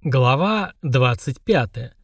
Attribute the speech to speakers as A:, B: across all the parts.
A: Глава 25.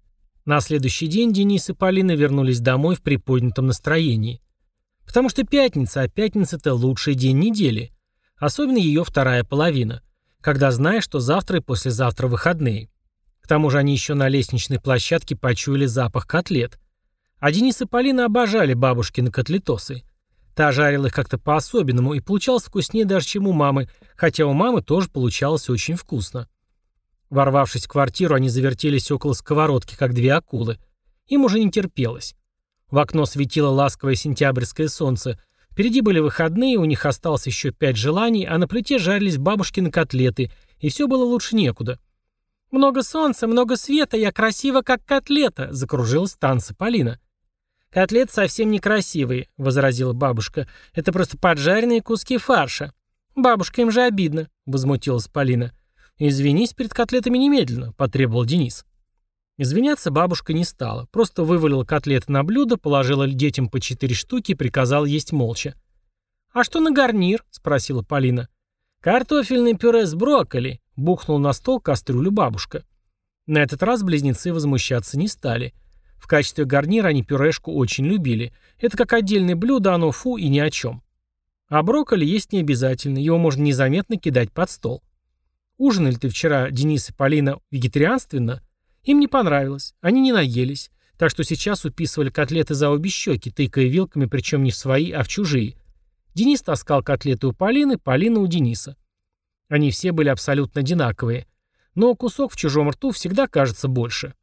A: На следующий день Денис и Полина вернулись домой в приподнятом настроении. Потому что пятница, а пятница – это лучший день недели. Особенно ее вторая половина, когда знаешь, что завтра и послезавтра выходные. К тому же они еще на лестничной площадке почуяли запах котлет. А Денис и Полина обожали бабушкины котлетосы. Та жарила их как-то по-особенному и получалось вкуснее даже, чем у мамы, хотя у мамы тоже получалось очень вкусно. Ворвавшись в квартиру, они завертелись около сковородки, как две акулы. Им уже не терпелось. В окно светило ласковое сентябрьское солнце. Впереди были выходные, у них осталось еще 5 желаний, а на плите жарились бабушкины котлеты, и все было лучше некуда. «Много солнца, много света, я красива, как котлета», — закружилась в танце Полина. «Котлеты совсем некрасивые», — возразила бабушка. «Это просто поджаренные куски фарша». «Бабушка, им же обидно», — возмутилась Полина. «Извинись перед котлетами немедленно», — потребовал Денис. Извиняться бабушка не стала, просто вывалила котлеты на блюдо, положила детям по 4 штуки и приказала есть молча. «А что на гарнир?» — спросила Полина. «Картофельное пюре с брокколи», — бухнула на стол кастрюлю бабушка. На этот раз близнецы возмущаться не стали. В качестве гарнира они пюрешку очень любили. Это как отдельное блюдо, оно фу и ни о чем. А брокколи есть не обязательно, его можно незаметно кидать под стол. Ужинали-то вчера Денис и Полина вегетарианственно? Им не понравилось, они не наелись, так что сейчас уписывали котлеты за обе щеки, тыкая вилками, причем не в свои, а в чужие. Денис таскал котлеты у Полины, Полина у Дениса. Они все были абсолютно одинаковые, но кусок в чужом рту всегда кажется больше.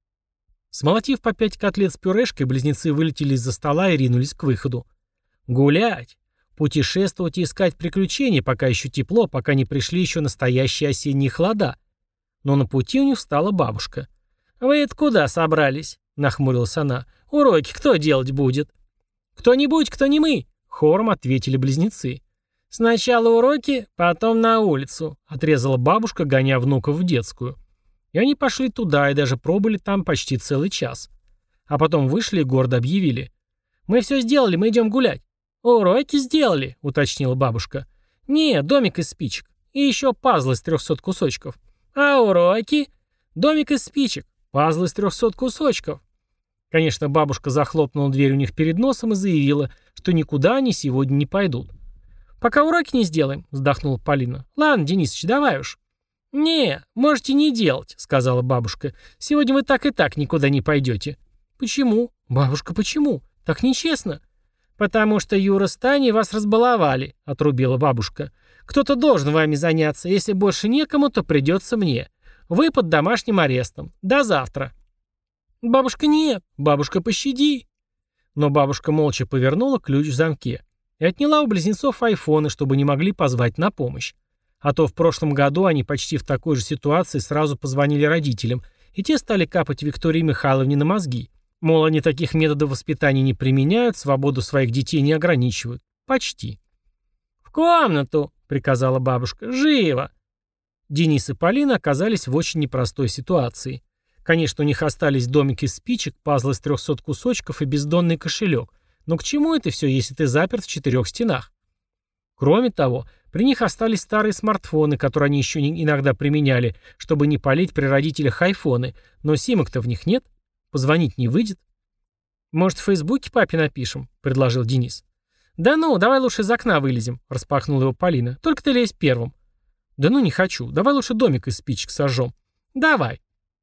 A: Смолотив по 5 котлет с пюрешкой, близнецы вылетели из-за стола и ринулись к выходу. Гулять! Путешествовать и искать приключения, пока еще тепло, пока не пришли еще настоящие осенние холода. Но на пути у них встала бабушка. «Вы это куда собрались?» — нахмурилась она. «Уроки кто делать будет?» «Кто-нибудь, кто не мы!» — хором ответили близнецы. «Сначала уроки, потом на улицу», — отрезала бабушка, гоня внуков в детскую. И они пошли туда и даже пробыли там почти целый час. А потом вышли и гордо объявили. «Мы все сделали, мы идем гулять». «Уроки сделали», — уточнила бабушка. «Не, домик из спичек. И еще пазл из 300 кусочков». «А уроки?» «Домик из спичек. Пазл из 300 кусочков». Конечно, бабушка захлопнула дверь у них перед носом и заявила, что никуда они сегодня не пойдут. «Пока уроки не сделаем», — вздохнула Полина. «Ладно, Денисыч, давай уж». «Не, можете не делать», — сказала бабушка. «Сегодня вы так и так никуда не пойдете». «Почему? Бабушка, почему? Так нечестно». «Потому что Юра с Таней вас разбаловали», — отрубила бабушка. «Кто-то должен вами заняться. Если больше некому, то придется мне. Вы под домашним арестом. До завтра». «Бабушка, нет. Бабушка, пощади». Но бабушка молча повернула ключ в замке и отняла у близнецов айфоны, чтобы не могли позвать на помощь. А то в прошлом году они почти в такой же ситуации сразу позвонили родителям, и те стали капать Виктории Михайловне на мозги. Мол, они таких методов воспитания не применяют, свободу своих детей не ограничивают. Почти. «В комнату!» — приказала бабушка. «Живо!» Денис и Полина оказались в очень непростой ситуации. Конечно, у них остались домик из спичек, пазл из 300 кусочков и бездонный кошелек. Но к чему это все, если ты заперт в 4 стенах? Кроме того, при них остались старые смартфоны, которые они еще иногда применяли, чтобы не палить при родителях айфоны, но симок-то в них нет. Позвонить не выйдет. «Может, в Фейсбуке папе напишем?» — предложил Денис. «Да ну, давай лучше из окна вылезем», — распахнула его Полина. «Только ты лезь первым». «Да ну, не хочу. Давай лучше домик из спичек сожжем». «Давай».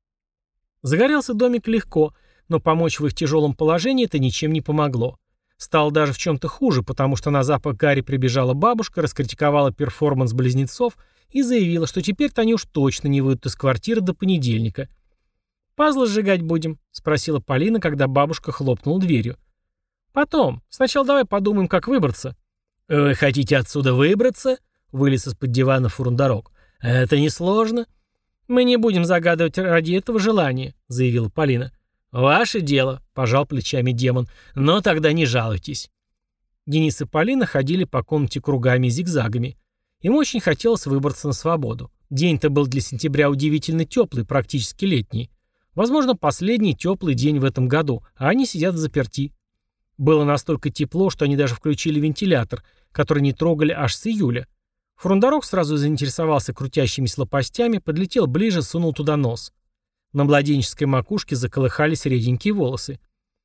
A: Загорелся домик легко, но помочь в их тяжелом положении это ничем не помогло. Стало даже в чем-то хуже, потому что на запах гари прибежала бабушка, раскритиковала перформанс близнецов и заявила, что теперь-то они уж точно не выйдут из квартиры до понедельника. «Пазлы сжигать будем?» — спросила Полина, когда бабушка хлопнула дверью. «Потом. Сначала давай подумаем, как выбраться». «Вы хотите отсюда выбраться?» — вылез из-под дивана Фурундарок. «Это несложно». «Мы не будем загадывать ради этого желания», — заявила Полина. «Ваше дело», — пожал плечами демон. «Но тогда не жалуйтесь». Денис и Полина ходили по комнате кругами и зигзагами. Им очень хотелось выбраться на свободу. День-то был для сентября удивительно теплый, практически летний. Возможно, последний теплый день в этом году, а они сидят взаперти. Было настолько тепло, что они даже включили вентилятор, который не трогали аж с июля. Фрундорок сразу заинтересовался крутящимися лопастями, подлетел ближе, сунул туда нос. На младенческой макушке заколыхались реденькие волосы.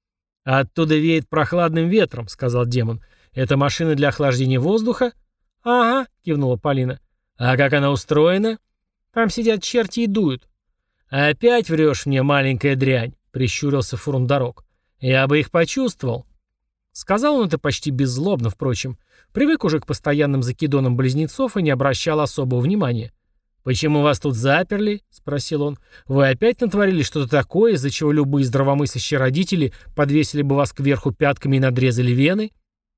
A: «Оттуда веет прохладным ветром», — сказал демон. «Это машина для охлаждения воздуха?» «Ага», — кивнула Полина. «А как она устроена?» «Там сидят черти и дуют». «Опять врешь мне, маленькая дрянь», — прищурился Фрундорок. «Я бы их почувствовал». Сказал он это почти беззлобно, впрочем. Привык уже к постоянным закидонам близнецов и не обращал особого внимания. «Почему вас тут заперли?» — спросил он. «Вы опять натворили что-то такое, из-за чего любые здравомыслящие родители подвесили бы вас кверху пятками и надрезали вены?»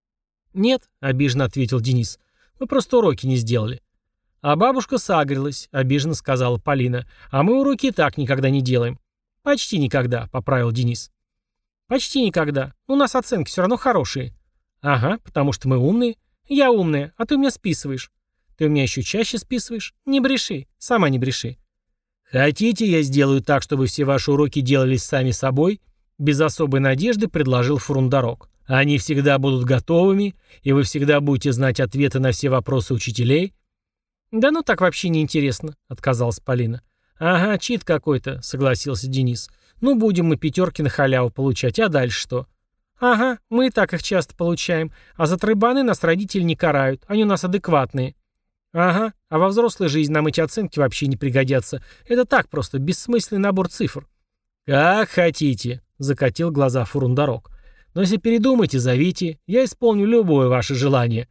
A: «Нет», — обиженно ответил Денис. «Мы просто уроки не сделали». «А бабушка сагрилась», — обиженно сказала Полина. «А мы уроки и так никогда не делаем». «Почти никогда», — поправил Денис. «Почти никогда. У нас оценки все равно хорошие». «Ага, потому что мы умные». «Я умная, а ты у меня списываешь». «Ты у меня еще чаще списываешь». «Не бреши. Сама не бреши». «Хотите, я сделаю так, чтобы все ваши уроки делались сами собой?» Без особой надежды предложил Фрундорок. «Они всегда будут готовыми, и вы всегда будете знать ответы на все вопросы учителей». «Да ну так вообще не интересно», — отказалась Полина. «Ага, чит какой-то», — согласился Денис. «Ну, будем мы пятерки на халяву получать, а дальше что?» «Ага, мы и так их часто получаем, а за тройбаны нас родители не карают, они у нас адекватные». «Ага, а во взрослой жизни нам эти оценки вообще не пригодятся. Это так просто, бессмысленный набор цифр». «Как хотите», — закатил глаза Фрундорок. «Но если передумаете, зовите, я исполню любое ваше желание».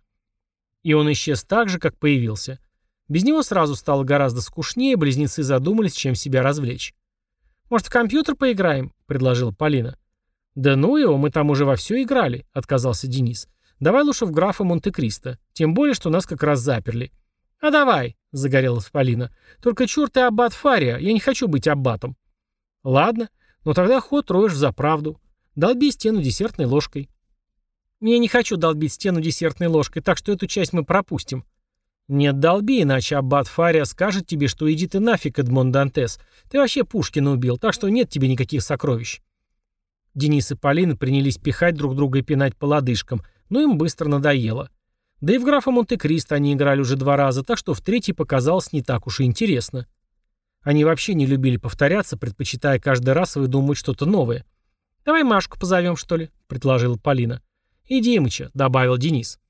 A: И он исчез так же, как появился. Без него сразу стало гораздо скучнее, близнецы задумались, чем себя развлечь. «Может, в компьютер поиграем?» — предложила Полина. «Да ну его, мы там уже во все играли», — отказался Денис. «Давай лучше в графа Монте-Кристо, тем более, что нас как раз заперли». «А давай», — загорелась Полина. «Только черт и аббат Фария, я не хочу быть аббатом». «Ладно, но тогда ход роешь взаправду. Долби стену десертной ложкой». «Я не хочу долбить стену десертной ложкой, так что эту часть мы пропустим». «Нет, долби, иначе аббат Фария скажет тебе, что иди ты нафиг, Эдмон Дантес. Ты вообще Пушкина убил, так что нет тебе никаких сокровищ». Денис и Полина принялись пихать друг друга и пинать по лодыжкам, но им быстро надоело. Да и в графа Монте-Кристо они играли уже 2 раза, так что в третий показалось не так уж и интересно. Они вообще не любили повторяться, предпочитая каждый раз выдумывать что-то новое. «Давай Машку позовем, что ли?» — предложила Полина. «И Димыча», — добавил Денис.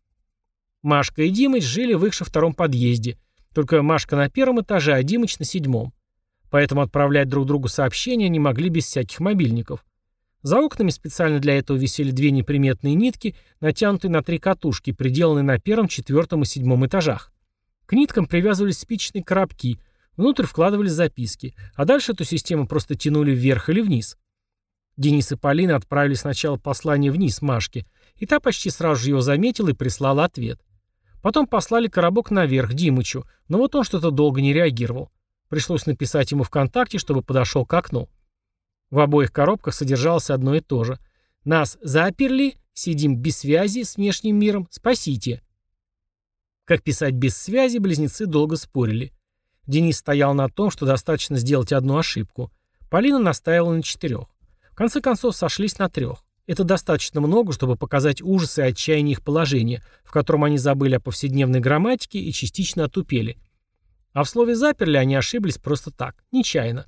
A: Машка и Димыч жили в их же 2-м подъезде, только Машка на 1-м этаже, а Димыч на 7-м. Поэтому отправлять друг другу сообщения они могли без всяких мобильников. За окнами специально для этого висели 2 неприметные нитки, натянутые на 3 катушки, приделанные на 1-м, 4-м и 7-м этажах. К ниткам привязывались спичечные коробки, внутрь вкладывались записки, а дальше эту систему просто тянули вверх или вниз. Денис и Полина отправили сначала послание вниз Машке, и та почти сразу же его заметила и прислала ответ. Потом послали коробок наверх Димычу, но вот он что-то долго не реагировал. Пришлось написать ему ВКонтакте, чтобы подошел к окну. В обоих коробках содержалось одно и то же. «Нас заперли, сидим без связи с внешним миром, спасите». Как писать без связи, близнецы долго спорили. Денис стоял на том, что достаточно сделать одну ошибку. Полина настаивала на 4. В конце концов сошлись на 3. Это достаточно много, чтобы показать ужас и отчаяние их положения, в котором они забыли о повседневной грамматике и частично отупели. А в слове «заперли» они ошиблись просто так, нечаянно.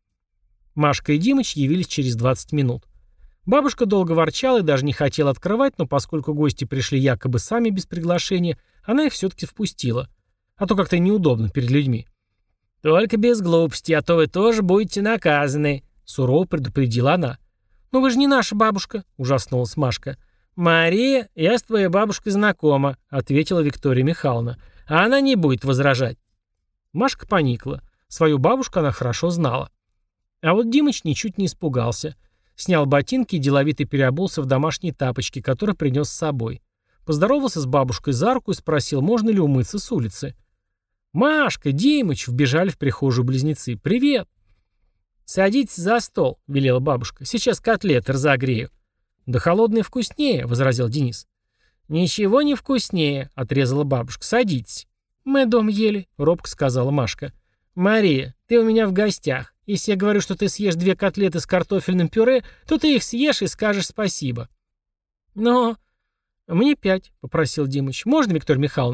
A: Машка и Димыч явились через 20 минут. Бабушка долго ворчала и даже не хотела открывать, но поскольку гости пришли якобы сами без приглашения, она их все-таки впустила. А то как-то неудобно перед людьми. «Только без глупости, а то вы тоже будете наказаны», — сурово предупредила она. «Ну вы же не наша бабушка», — ужаснулась Машка. «Мария, я с твоей бабушкой знакома», — ответила Виктория Михайловна. «А она не будет возражать». Машка поникла. Свою бабушку она хорошо знала. А вот Димыч ничуть не испугался. Снял ботинки и деловито переобулся в домашние тапочки, которые принес с собой. Поздоровался с бабушкой за руку и спросил, можно ли умыться с улицы. «Машка, Димыч!» — вбежали в прихожую близнецы. «Привет!» «Садитесь за стол», — велела бабушка. «Сейчас котлеты разогрею». «Да холодные вкуснее», — возразил Денис. «Ничего не вкуснее», — отрезала бабушка. «Садитесь». «Мы дом ели», — робко сказала Машка. «Мария, ты у меня в гостях. Если я говорю, что ты съешь 2 котлеты с картофельным пюре, то ты их съешь и скажешь спасибо». «Но...» «Мне 5», — попросил Димыч. «Можно, Виктория Михайловна?»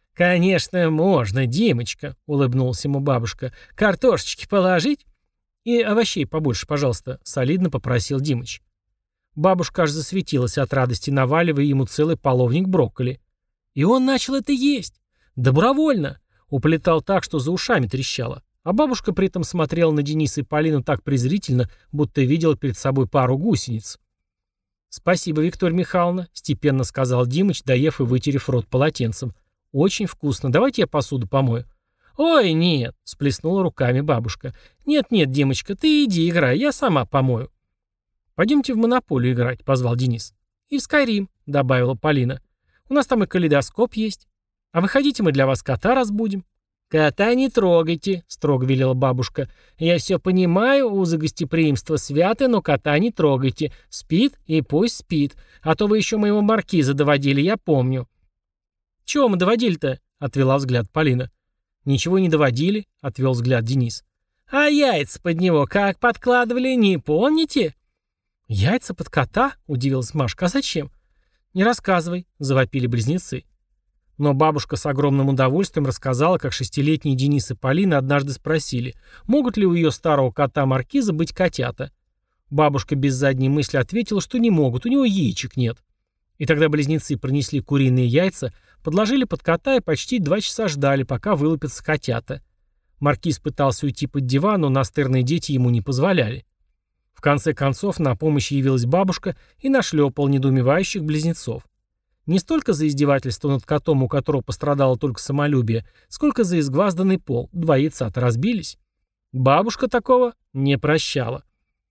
A: «Конечно, можно, Димочка», — улыбнулась ему бабушка. «Картошечки положить?» «И овощей побольше, пожалуйста», — солидно попросил Димыч. Бабушка аж засветилась от радости, наваливая ему целый половник брокколи. И он начал это есть. Добровольно. Уплетал так, что за ушами трещало. А бабушка при этом смотрела на Дениса и Полину так презрительно, будто видела перед собой пару гусениц. «Спасибо, Виктория Михайловна», — степенно сказал Димыч, доев и вытерев рот полотенцем. «Очень вкусно. Давайте я посуду помою». «Ой, нет», — сплеснула руками бабушка. «Нет-нет, Димочка, ты иди играй, я сама помою». «Пойдемте в монополию играть», — позвал Денис. «И в Скайрим», — добавила Полина. «У нас там и калейдоскоп есть. А выходите, мы для вас кота разбудим». «Кота не трогайте», — строго велела бабушка. «Я все понимаю, узы гостеприимства святы, но кота не трогайте. Спит и пусть спит. А то вы еще моего маркиза доводили, я помню». «Чего мы доводили-то?» — отвела взгляд Полина. «Ничего не доводили», — отвел взгляд Денис. «А яйца под него как подкладывали, не помните?» «Яйца под кота?» — удивилась Машка. «А зачем?» «Не рассказывай», — завопили близнецы. Но бабушка с огромным удовольствием рассказала, как 6-летние Денис и Полина однажды спросили, могут ли у ее старого кота-маркиза быть котята. Бабушка без задней мысли ответила, что не могут, у него яичек нет. И тогда близнецы принесли куриные яйца, подложили под кота и почти 2 часа ждали, пока вылупятся котята. Маркиз пытался уйти под диван, но настырные дети ему не позволяли. В конце концов на помощь явилась бабушка и нашлепала недоумевающих близнецов. Не столько за издевательство над котом, у которого пострадало только самолюбие, сколько за изгвазданный пол. 2 яйца-то разбились. Бабушка такого не прощала.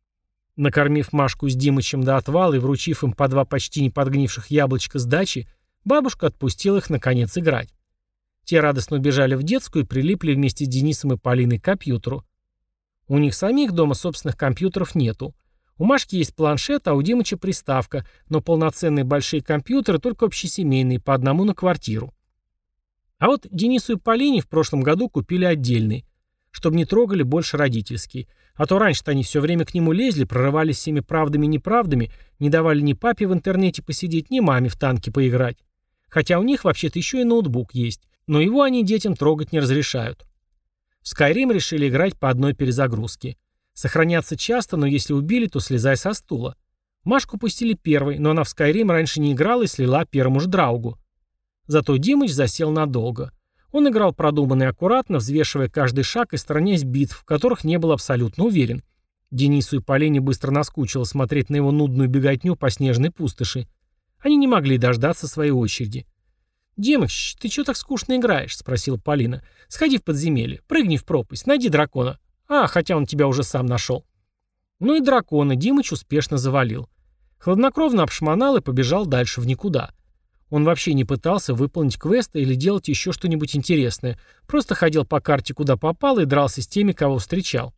A: Накормив Машку с Димычем до отвала и вручив им по 2 почти не подгнивших яблочка с дачи, бабушка отпустила их наконец играть. Те радостно убежали в детскую и прилипли вместе с Денисом и Полиной к компьютеру. У них самих дома собственных компьютеров нету. У Машки есть планшет, а у Димыча приставка, но полноценные большие компьютеры только общесемейные, по одному на квартиру. А вот Денису и Полине в прошлом году купили отдельный, чтобы не трогали больше родительский. А то раньше-то они все время к нему лезли, прорывались всеми правдами и неправдами, не давали ни папе в интернете посидеть, ни маме в танки поиграть. Хотя у них вообще-то еще и ноутбук есть, но его они детям трогать не разрешают. В Skyrim решили играть по одной перезагрузке. Сохраняться часто, но если убили, то слезай со стула. Машку пустили первой, но она в Skyrim раньше не играла и слила первому же Драугу. Зато Димыч засел надолго. Он играл продуманно и аккуратно, взвешивая каждый шаг и сторонясь битв, в которых не был абсолютно уверен. Денису и Полине быстро наскучило смотреть на его нудную беготню по снежной пустоши. Они не могли дождаться своей очереди. «Димыч, ты чего так скучно играешь?» — спросила Полина. «Сходи в подземелье, прыгни в пропасть, найди дракона. Хотя он тебя уже сам нашел». Ну и дракона Димыч успешно завалил. Хладнокровно обшмонал и побежал дальше в никуда. Он вообще не пытался выполнить квесты или делать еще что-нибудь интересное. Просто ходил по карте куда попало и дрался с теми, кого встречал.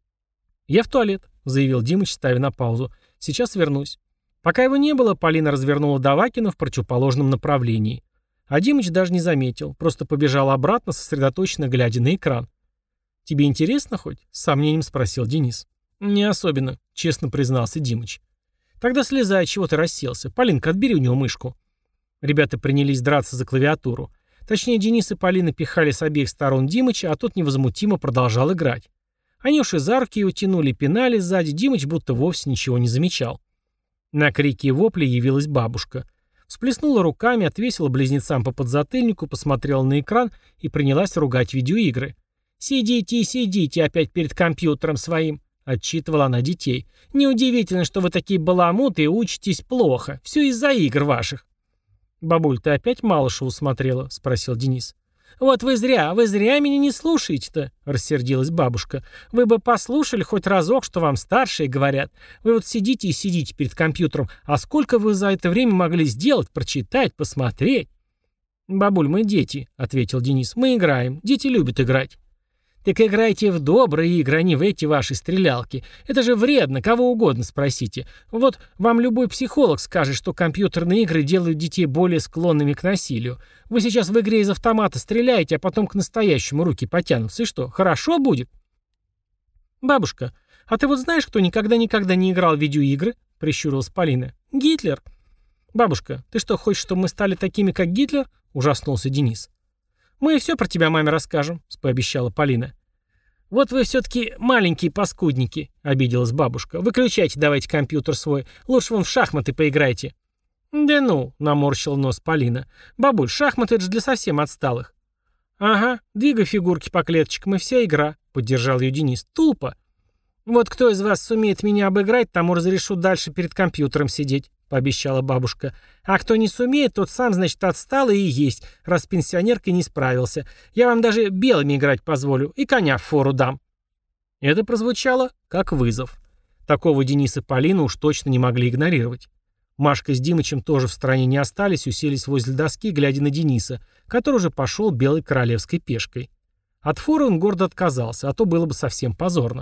A: «Я в туалет», — заявил Димыч, ставя на паузу. «Сейчас вернусь». Пока его не было, Полина развернула Давакина в противоположном направлении. А Димыч даже не заметил, просто побежал обратно, сосредоточенно глядя на экран. «Тебе интересно хоть?» — с сомнением спросил Денис. «Не особенно», — честно признался Димыч. «Тогда слезай, чего ты расселся. Полинка, отбери у него мышку». Ребята принялись драться за клавиатуру. Точнее, Денис и Полина пихали с обеих сторон Димыча, а тот невозмутимо продолжал играть. Они уж и за руки его тянули, пинали сзади, Димыч будто вовсе ничего не замечал. На крики и вопли явилась бабушка. Всплеснула руками, отвесила близнецам по подзатыльнику, посмотрела на экран и принялась ругать видеоигры. «Сидите и сидите опять перед компьютером своим», — отчитывала она детей. «Неудивительно, что вы такие баламуты и учитесь плохо. Все из-за игр ваших». «Бабуль, ты опять Малышеву смотрела?» — спросил Денис. «Вот вы зря меня не слушаете-то», — рассердилась бабушка. «Вы бы послушали хоть разок, что вам старшие говорят. Вы вот сидите и сидите перед компьютером, а сколько вы за это время могли сделать, прочитать, посмотреть?» «Бабуль, мы дети», — ответил Денис. «Мы играем. Дети любят играть». «Так играйте в добрые игры, а не в эти ваши стрелялки. Это же вредно, кого угодно спросите. Вот вам любой психолог скажет, что компьютерные игры делают детей более склонными к насилию. Вы сейчас в игре из автомата стреляете, а потом к настоящему руки потянутся. И что, хорошо будет?» «Бабушка, а ты вот знаешь, кто никогда не играл в видеоигры?» — прищурилась Полина. «Гитлер». «Бабушка, ты что, хочешь, чтобы мы стали такими, как Гитлер?» — ужаснулся Денис. «Мы все про тебя маме расскажем», — пообещала Полина. «Вот вы все-таки маленькие паскудники», — обиделась бабушка. «Выключайте давайте компьютер свой. Лучше вон в шахматы поиграйте». «Да ну», — наморщил нос Полина. «Бабуль, шахматы — это же для совсем отсталых». «Ага, двигай фигурки по клеточкам, и вся игра», — поддержал ее Денис. «Тупо». «Вот кто из вас сумеет меня обыграть, тому разрешу дальше перед компьютером сидеть», — пообещала бабушка. «А кто не сумеет, тот сам, значит, отсталый и есть, раз с пенсионеркой не справился. Я вам даже белыми играть позволю и коня в фору дам». Это прозвучало как вызов. Такого Дениса и Полина уж точно не могли игнорировать. Машка с Димычем тоже в стороне не остались, уселись возле доски, глядя на Дениса, который уже пошел белой королевской пешкой. От форы он гордо отказался, а то было бы совсем позорно.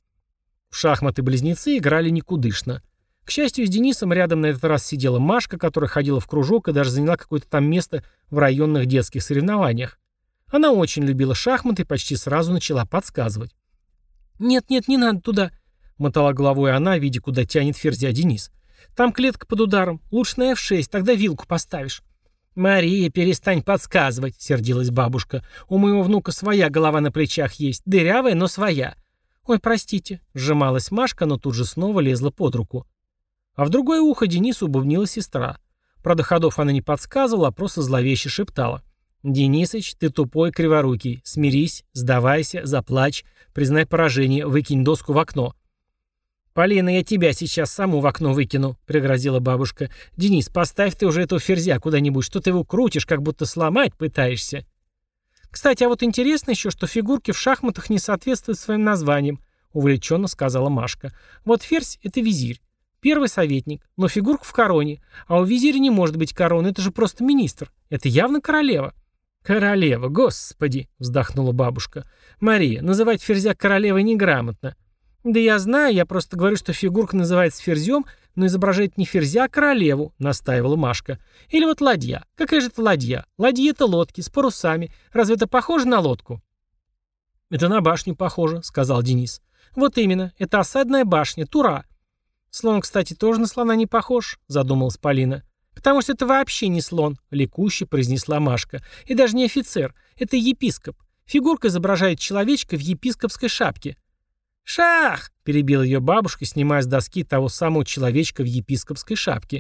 A: В шахматы близнецы играли никудышно. К счастью, с Денисом рядом на этот раз сидела Машка, которая ходила в кружок и даже заняла какое-то там место в районных детских соревнованиях. Она очень любила шахматы и почти сразу начала подсказывать. «Нет, не надо туда», — мотала головой она, видя, куда тянет ферзя Денис. «Там клетка под ударом. Лучше на f6, тогда вилку поставишь». «Мария, перестань подсказывать», — сердилась бабушка. «У моего внука своя голова на плечах есть, дырявая, но своя». «Ой, простите», — сжималась Машка, но тут же снова лезла под руку. А в другое ухо Денису бубнила сестра. Правда, ходов она не подсказывала, а просто зловеще шептала. «Денисыч, ты тупой криворукий. Смирись, сдавайся, заплачь, признай поражение, выкинь доску в окно». «Полина, я тебя сейчас саму в окно выкину», — пригрозила бабушка. «Денис, поставь ты уже этого ферзя куда-нибудь, что ты его крутишь, как будто сломать пытаешься». «Кстати, а вот интересно еще, что фигурки в шахматах не соответствуют своим названиям», — увлеченно сказала Машка. «Вот ферзь — это визирь, первый советник, но фигурка в короне, а у визиря не может быть короны, это же просто министр, это явно королева». «Королева, господи!» — вздохнула бабушка. «Мария, называть ферзя королевой неграмотно». «Да я знаю, я просто говорю, что фигурка называется ферзем, но изображает не ферзя, а королеву», — настаивала Машка. «Или вот ладья. Какая же это ладья? Ладьи — это лодки, с парусами. Разве это похоже на лодку?» «Это на башню похоже», — сказал Денис. «Вот именно, это осадная башня, тура». «Слон, кстати, тоже на слона не похож», — задумалась Полина. «Потому что это вообще не слон», — ликуще произнесла Машка. «И даже не офицер, это епископ. Фигурка изображает человечка в епископской шапке». «Шах!» — перебила ее бабушка, снимая с доски того самого человечка в епископской шапке.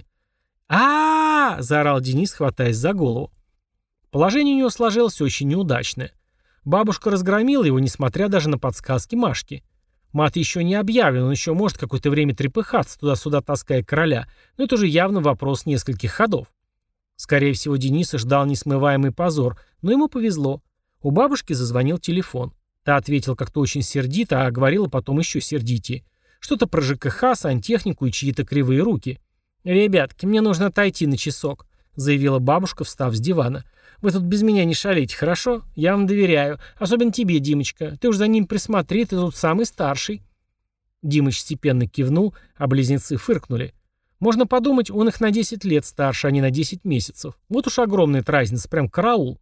A: а заорал Денис, хватаясь за голову. Положение у него сложилось очень неудачное. Бабушка разгромила его, несмотря даже на подсказки Машки. Мат еще не объявлен, он еще может какое-то время трепыхаться, туда-сюда таская короля, но это уже явно вопрос нескольких ходов. Скорее всего, Дениса ждал несмываемый позор, но ему повезло. У бабушки зазвонил телефон. Та ответила как-то очень сердито, а говорила потом еще сердитее. Что-то про ЖКХ, сантехнику и чьи-то кривые руки. «Ребятки, мне нужно отойти на часок», — заявила бабушка, встав с дивана. «Вы тут без меня не шалите, хорошо? Я вам доверяю. Особенно тебе, Димочка. Ты уж за ним присмотри, ты тут самый старший». Димыч степенно кивнул, а близнецы фыркнули. Можно подумать, он их на 10 лет старше, а не на 10 месяцев. Вот уж огромная разница, прям караул.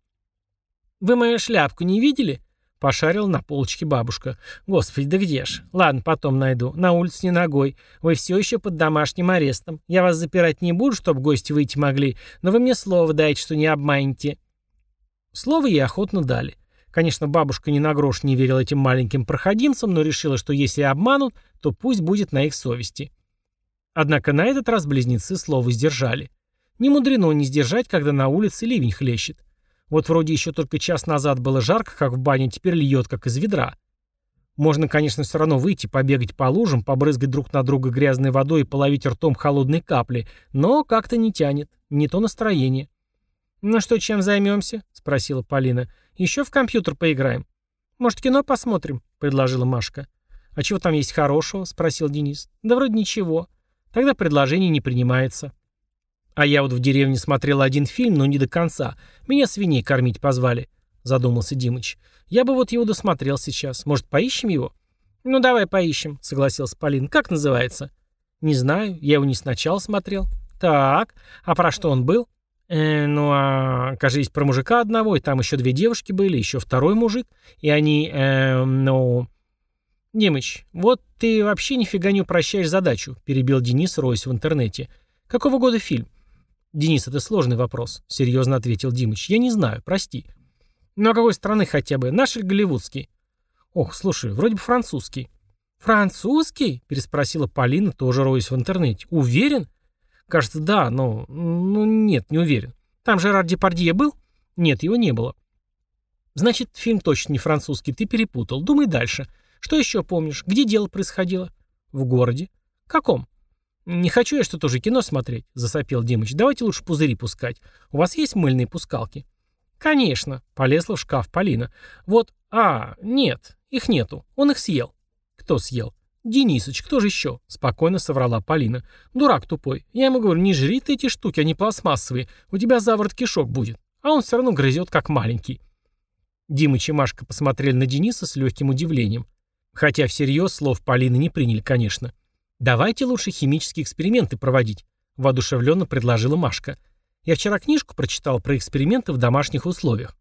A: «Вы мою шляпку не видели?» — пошарила на полочке бабушка. «Господи, да где ж? Ладно, потом найду. На улице не ногой. Вы все еще под домашним арестом. Я вас запирать не буду, чтобы гости выйти могли, но вы мне слово дайте, что не обманете». Слово ей охотно дали. Конечно, бабушка ни на грош не верила этим маленьким проходимцам, но решила, что если обманут, то пусть будет на их совести. Однако на этот раз близнецы слово сдержали. Не мудрено не сдержать, когда на улице ливень хлещет. Вот вроде еще только час назад было жарко, как в бане, теперь льет, как из ведра. Можно, конечно, все равно выйти, побегать по лужам, побрызгать друг на друга грязной водой и половить ртом холодные капли, но как-то не тянет, не то настроение. «Ну что, чем займемся?» — спросила Полина. «Еще в компьютер поиграем». «Может, кино посмотрим?» — предложила Машка. «А чего там есть хорошего?» — спросил Денис. «Да вроде ничего. Тогда предложение не принимается». «А я вот в деревне смотрел один фильм, но не до конца. Меня свиней кормить позвали», — задумался Димыч. «Я бы вот его досмотрел сейчас. Может, поищем его?» «Ну, давай поищем», — согласился Полин. «Как называется?» «Не знаю. Я его не сначала смотрел». «Так. А про что он был?» Кажись, про мужика одного, и там еще 2 девушки были, еще второй мужик, и они, «Димыч, вот ты вообще нифига не упрощаешь задачу», — перебил Денис, роясь в интернете. «Какого года фильм?» «Денис, это сложный вопрос», — серьезно ответил Димыч. «Я не знаю, прости». Ну а какой страны хотя бы? Наш или голливудский? Ох, слушай, вроде бы французский. Французский? Переспросила Полина, тоже роясь в интернете. Уверен? Кажется, да, но... Ну нет, не уверен. Там Жерар Депардье был? Нет, его не было. Значит, фильм точно не французский, ты перепутал. Думай дальше. Что еще помнишь? Где дело происходило? В городе. Каком? Не хочу я что-то уже кино смотреть, засопел Димыч. Давайте лучше пузыри пускать. У вас есть мыльные пускалки? Конечно, полезла в шкаф Полина. Вот, нет, их нету. Он их съел. Кто съел? Денисыч, кто же еще? Спокойно соврала Полина. Дурак тупой. Я ему говорю, не жри ты эти штуки, они пластмассовые. У тебя заворот кишок будет. А он все равно грызет, как маленький. Димыч и Машка посмотрели на Дениса с легким удивлением. Хотя всерьез слов Полины не приняли, конечно. «Давайте лучше химические эксперименты проводить», — воодушевленно предложила Машка. «Я вчера книжку прочитал про эксперименты в домашних условиях».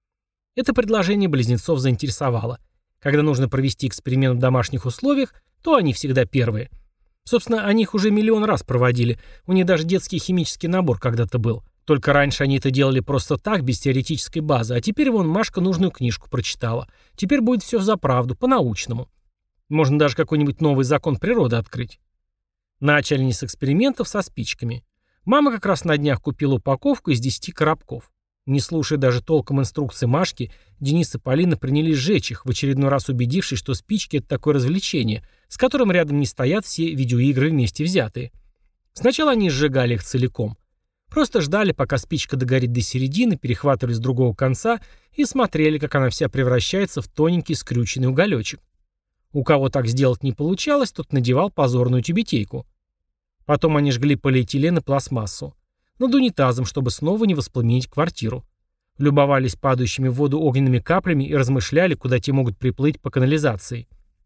A: Это предложение близнецов заинтересовало. Когда нужно провести эксперимент в домашних условиях, то они всегда первые. Собственно, они их уже миллион раз проводили. У них даже детский химический набор когда-то был. Только раньше они это делали просто так, без теоретической базы, а теперь вон Машка нужную книжку прочитала. Теперь будет все взаправду, по-научному. Можно даже какой-нибудь новый закон природы открыть. Начали они с экспериментов со спичками. Мама как раз на днях купила упаковку из 10 коробков. Не слушая даже толком инструкции Машки, Денис и Полина принялись сжечь их, в очередной раз убедившись, что спички — это такое развлечение, с которым рядом не стоят все видеоигры вместе взятые. Сначала они сжигали их целиком. Просто ждали, пока спичка догорит до середины, перехватывали с другого конца и смотрели, как она вся превращается в тоненький скрюченный уголечек. У кого так сделать не получалось, тот надевал позорную тюбетейку. Потом они жгли полиэтилен и пластмассу. Над унитазом, чтобы снова не воспламенить квартиру. Любовались падающими в воду огненными каплями и размышляли, куда те могут приплыть по канализации.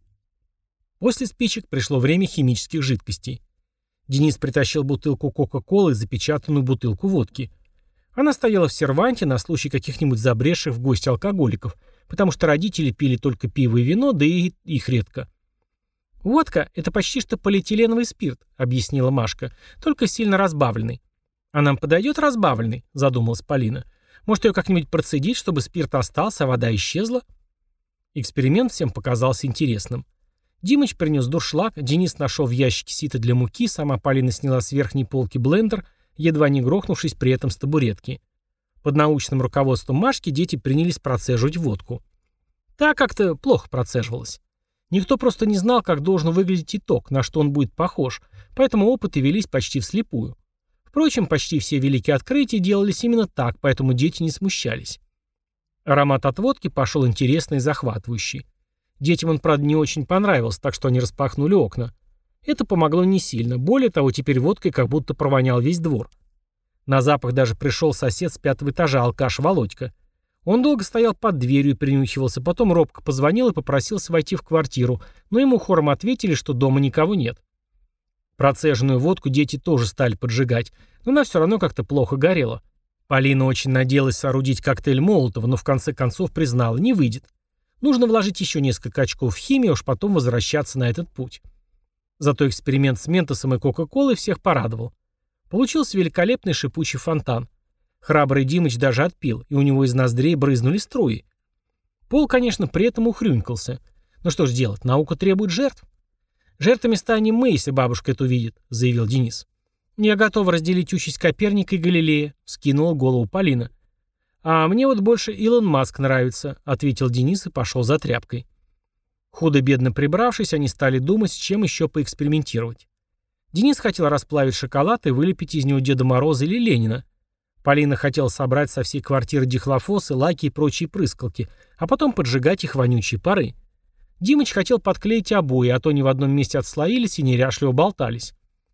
A: После спичек пришло время химических жидкостей. Денис притащил бутылку Кока-Колы и запечатанную бутылку водки. Она стояла в серванте на случай каких-нибудь забредших в гости алкоголиков, потому что родители пили только пиво и вино, да и их редко. «Водка — это почти что полиэтиленовый спирт», — объяснила Машка, — «только сильно разбавленный». «А нам подойдет разбавленный?» — задумалась Полина. «Может, ее как-нибудь процедить, чтобы спирт остался, а вода исчезла?» Эксперимент всем показался интересным. Димыч принес дуршлаг, Денис нашел в ящике сито для муки, сама Полина сняла с верхней полки блендер, едва не грохнувшись при этом с табуретки. Под научным руководством Машки дети принялись процеживать водку. Та как-то плохо процеживалась. Никто просто не знал, как должен выглядеть итог, на что он будет похож, поэтому опыты велись почти вслепую. Впрочем, почти все великие открытия делались именно так, поэтому дети не смущались. Аромат от водки пошел интересный и захватывающий. Детям он, правда, не очень понравился, так что они распахнули окна. Это помогло не сильно, более того, теперь водкой как будто провонял весь двор. На запах даже пришел сосед с 5-го этажа, алкаш Володька. Он долго стоял под дверью и принюхивался, потом робко позвонил и попросился войти в квартиру, но ему хором ответили, что дома никого нет. Процеженную водку дети тоже стали поджигать, но она все равно как-то плохо горела. Полина очень надеялась соорудить коктейль Молотова, но в конце концов признала, не выйдет. Нужно вложить еще несколько очков в химию, а уж потом возвращаться на этот путь. Зато эксперимент с Ментосом и Кока-Колой всех порадовал. Получился великолепный шипучий фонтан. Храбрый Димыч даже отпил, и у него из ноздрей брызнули струи. Пол, конечно, при этом ухрюнькался. Но что ж делать, наука требует жертв. «Жертвами станем мы, если бабушка это увидит», — заявил Денис. «Я готов разделить участь Коперника и Галилея», — скинула голову Полина. «А мне вот больше Илон Маск нравится», — ответил Денис и пошел за тряпкой. Худо-бедно прибравшись, они стали думать, с чем еще поэкспериментировать. Денис хотел расплавить шоколад и вылепить из него Деда Мороза или Ленина. Полина хотела собрать со всей квартиры дихлофосы, лаки и прочие прыскалки, а потом поджигать их вонючие пары. Димыч хотел подклеить обои, а то они в одном месте отслоились и неряшливо болтались.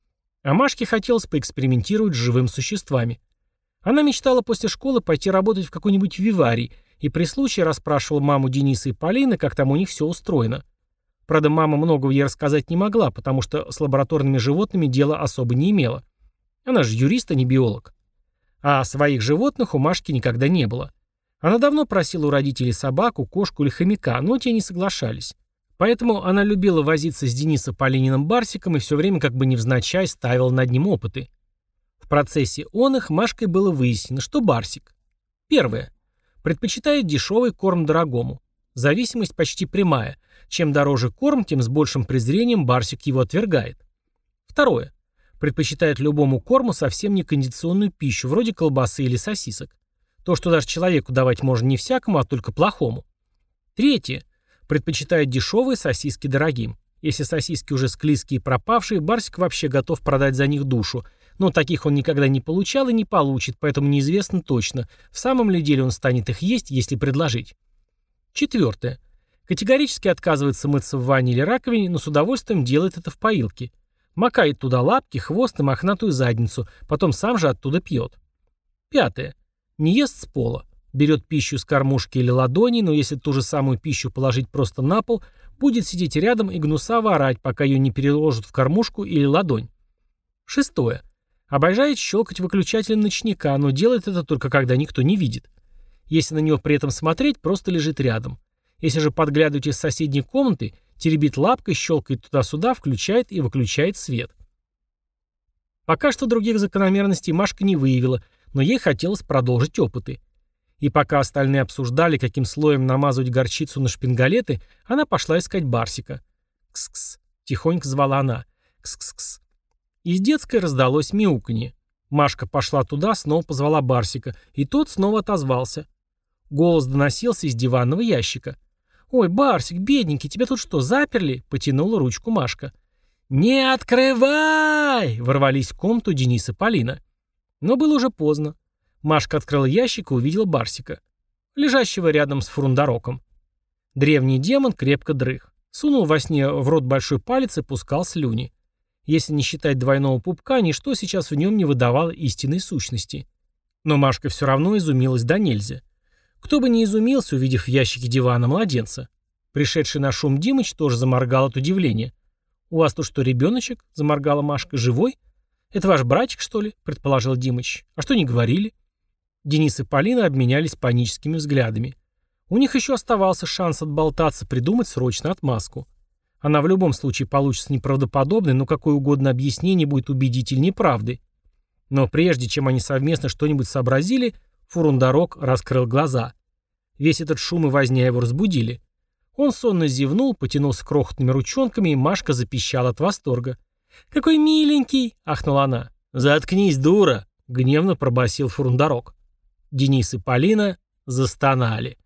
A: А Машке хотелось поэкспериментировать с живыми существами. Она мечтала после школы пойти работать в какой-нибудь виварий и при случае расспрашивала маму Дениса и Полины, как там у них все устроено. Правда, мама многого ей рассказать не могла, потому что с лабораторными животными дела особо не имела. Она же юрист, а не биолог. А своих животных у Машки никогда не было. Она давно просила у родителей собаку, кошку или хомяка, но те не соглашались. Поэтому она любила возиться с Денисом Полининым Барсиком и все время как бы невзначай ставила над ним опыты. В процессе он их Машкой было выяснено, что Барсик. Первое. Предпочитает дешевый корм дорогому. Зависимость почти прямая. Чем дороже корм, тем с большим презрением Барсик его отвергает. Второе. Предпочитает любому корму совсем не кондиционную пищу, вроде колбасы или сосисок. То, что даже человеку давать можно не всякому, а только плохому. Третье. Предпочитает дешевые сосиски дорогим. Если сосиски уже склизкие и пропавшие, Барсик вообще готов продать за них душу. Но таких он никогда не получал и не получит, поэтому неизвестно точно, в самом ли деле он станет их есть, если предложить. Четвертое. Категорически отказывается мыться в ванне или раковине, но с удовольствием делает это в поилке. Макает туда лапки, хвост и мохнатую задницу, потом сам же оттуда пьет. Пятое. Не ест с пола. Берет пищу с кормушки или ладони, но если ту же самую пищу положить просто на пол, будет сидеть рядом и гнусаво орать, пока ее не переложат в кормушку или ладонь. Шестое. Обожает щелкать выключателем ночника, но делает это только когда никто не видит. Если на него при этом смотреть, просто лежит рядом. Если же подглядывать из соседней комнаты, теребит лапкой, щелкает туда-сюда, включает и выключает свет. Пока что других закономерностей Машка не выявила, но ей хотелось продолжить опыты. И пока остальные обсуждали, каким слоем намазывать горчицу на шпингалеты, она пошла искать Барсика. «Кс-кс», — тихонько звала она. «Кс-кс-кс». Из детской раздалось мяуканье. Машка пошла туда, снова позвала Барсика, и тот снова отозвался. Голос доносился из диванного ящика. «Ой, Барсик, бедненький, тебя тут что, заперли?» — потянула ручку Машка. «Не открывай!» — ворвались в комнату Денис и Полина. Но было уже поздно. Машка открыла ящик и увидела Барсика, лежащего рядом с Фурундароком. Древний демон крепко дрых. Сунул во сне в рот большой палец и пускал слюни. Если не считать двойного пупка, ничто сейчас в нем не выдавало истинной сущности. Но Машка все равно изумилась до нельзя. Кто бы не изумился, увидев в ящике дивана младенца. Пришедший на шум Димыч тоже заморгал от удивления. «У вас тут что, ребеночек?» — заморгала Машка. «Живой?» «Это ваш братик, что ли?» — предположил Димыч. «А что не говорили?» Денис и Полина обменялись паническими взглядами. У них еще оставался шанс отболтаться, придумать срочно отмазку. Она в любом случае получится неправдоподобной, но какое угодно объяснение будет убедительнее правды. Но прежде чем они совместно что-нибудь сообразили, Фурундарок раскрыл глаза. Весь этот шум и возня его разбудили. Он сонно зевнул, потянулся крохотными ручонками, и Машка запищала от восторга. «Какой миленький!» — ахнула она. «Заткнись, дура!» — гневно пробасил Фурундарок. Денис и Полина застонали.